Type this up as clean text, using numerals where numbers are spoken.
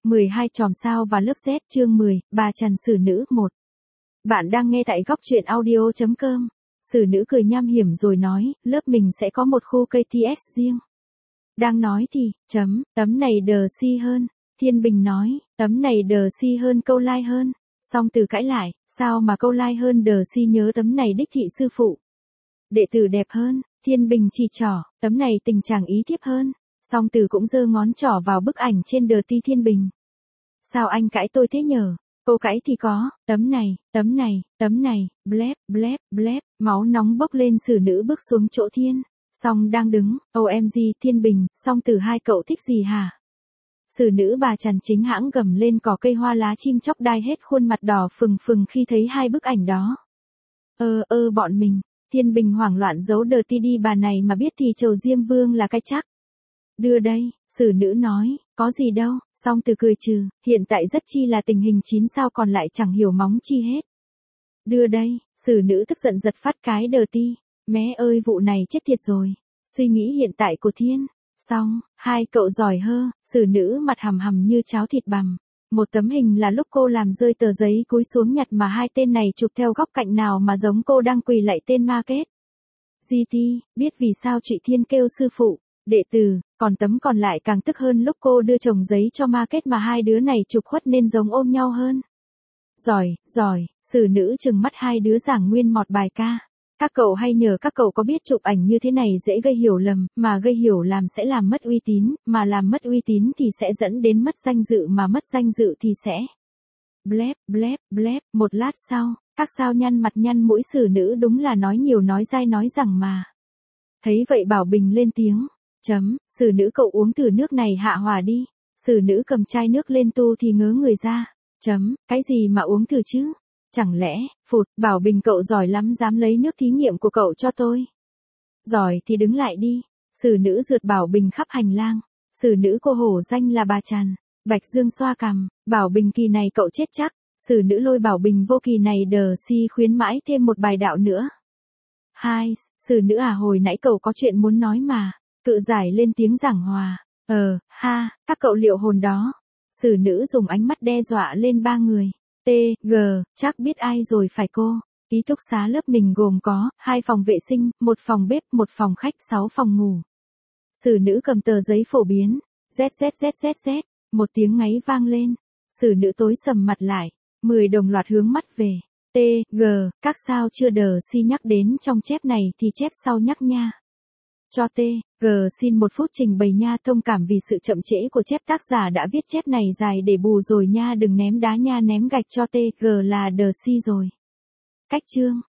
12 chòm sao và lớp Z chương 10, bà Trần xử nữ 1. Bạn đang nghe tại góc truyện audio.com. Xử nữ cười nham hiểm rồi nói, lớp mình sẽ có một khu KTS riêng. Đang nói thì, tấm này đờ si hơn. Thiên Bình nói, tấm này đờ si hơn câu like hơn. Song Từ cãi lại, sao mà câu like hơn đờ si nhớ tấm này đích thị sư phụ. Đệ tử đẹp hơn, Thiên Bình chỉ trỏ, tấm này tình trạng ý thiếp hơn. Song Từ cũng giơ ngón trỏ vào bức ảnh trên đờ ti Thiên Bình. Sao anh cãi tôi thế nhờ? Cô cãi thì có, tấm này, blép, máu nóng bốc lên. Xử nữ bước xuống chỗ Thiên. Song đang đứng, OMG Thiên Bình, Song Từ hai cậu thích gì hả? Xử nữ bà Trần chính hãng gầm lên cỏ cây hoa lá chim chóc đai hết khuôn mặt đỏ phừng khi thấy hai bức ảnh đó. Bọn mình. Thiên Bình hoảng loạn giấu đờ ti đi, bà này mà biết thì trầu Diêm Vương là cái chắc. Đưa đây, xử nữ nói, có gì đâu. Song Từ cười trừ, hiện tại rất chi là tình hình chín sao còn lại chẳng hiểu móng chi hết. Đưa đây, xử nữ tức giận giật phát cái đờ ti. Mé ơi vụ này chết thiệt rồi. Suy nghĩ hiện tại của Thiên. Xong, hai cậu giỏi hơ. Xử nữ mặt hầm như cháo thịt bằm. Một tấm hình là lúc cô làm rơi tờ giấy cúi xuống nhặt mà hai tên này chụp theo góc cạnh nào mà giống cô đang quỳ lạy tên ma kết. GT, biết vì sao chị Thiên kêu sư phụ, đệ tử, còn tấm còn lại càng tức hơn lúc cô đưa chồng giấy cho ma kết mà hai đứa này chụp khuất nên giống ôm nhau hơn. Giỏi, xử nữ trừng mắt hai đứa giảng nguyên một bài ca. Các cậu hay nhờ các cậu có biết chụp ảnh như thế này dễ gây hiểu lầm, mà gây hiểu làm sẽ làm mất uy tín, mà làm mất uy tín thì sẽ dẫn đến mất danh dự, mà mất danh dự thì sẽ... Blép, một lát sau, các sao nhăn mặt nhăn mũi. Xử nữ đúng là nói nhiều nói dai nói rằng mà. Thấy vậy Bảo Bình lên tiếng. Xử nữ cậu uống thử nước này hạ hòa đi. Xử nữ cầm chai nước lên tu thì ngớ người ra. Cái gì mà uống thử chứ? Chẳng lẽ, Bảo Bình cậu giỏi lắm dám lấy nước thí nghiệm của cậu cho tôi. Giỏi thì đứng lại đi. Xử nữ rượt Bảo Bình khắp hành lang. Xử nữ cô hổ danh là bà Trần. Bạch Dương xoa cằm, Bảo Bình kỳ này cậu chết chắc. Xử nữ lôi Bảo Bình vô kỳ này đờ si khuyến mãi thêm một bài đạo nữa. Hai, xử nữ hồi nãy cậu có chuyện muốn nói mà. Cự giải lên tiếng giảng hòa. Các cậu liệu hồn đó. Xử nữ dùng ánh mắt đe dọa lên ba người. Chắc biết ai rồi phải cô. Ký túc xá lớp mình gồm có 2 phòng vệ sinh, 1 phòng bếp, 1 phòng khách, 6 phòng ngủ. Xử nữ cầm tờ giấy phổ biến. Z. Một tiếng ngáy vang lên. Xử nữ tối sầm mặt lại. 10 đồng loạt hướng mắt về. Các sao chưa đờ si nhắc đến trong chép này thì chép sau nhắc nha. Cho xin 1 phút trình bày nha. Thông cảm vì sự chậm trễ của chép, tác giả đã viết chép này dài để bù rồi nha. Đừng ném đá nha, ném gạch cho là đờ si rồi. Cách chương.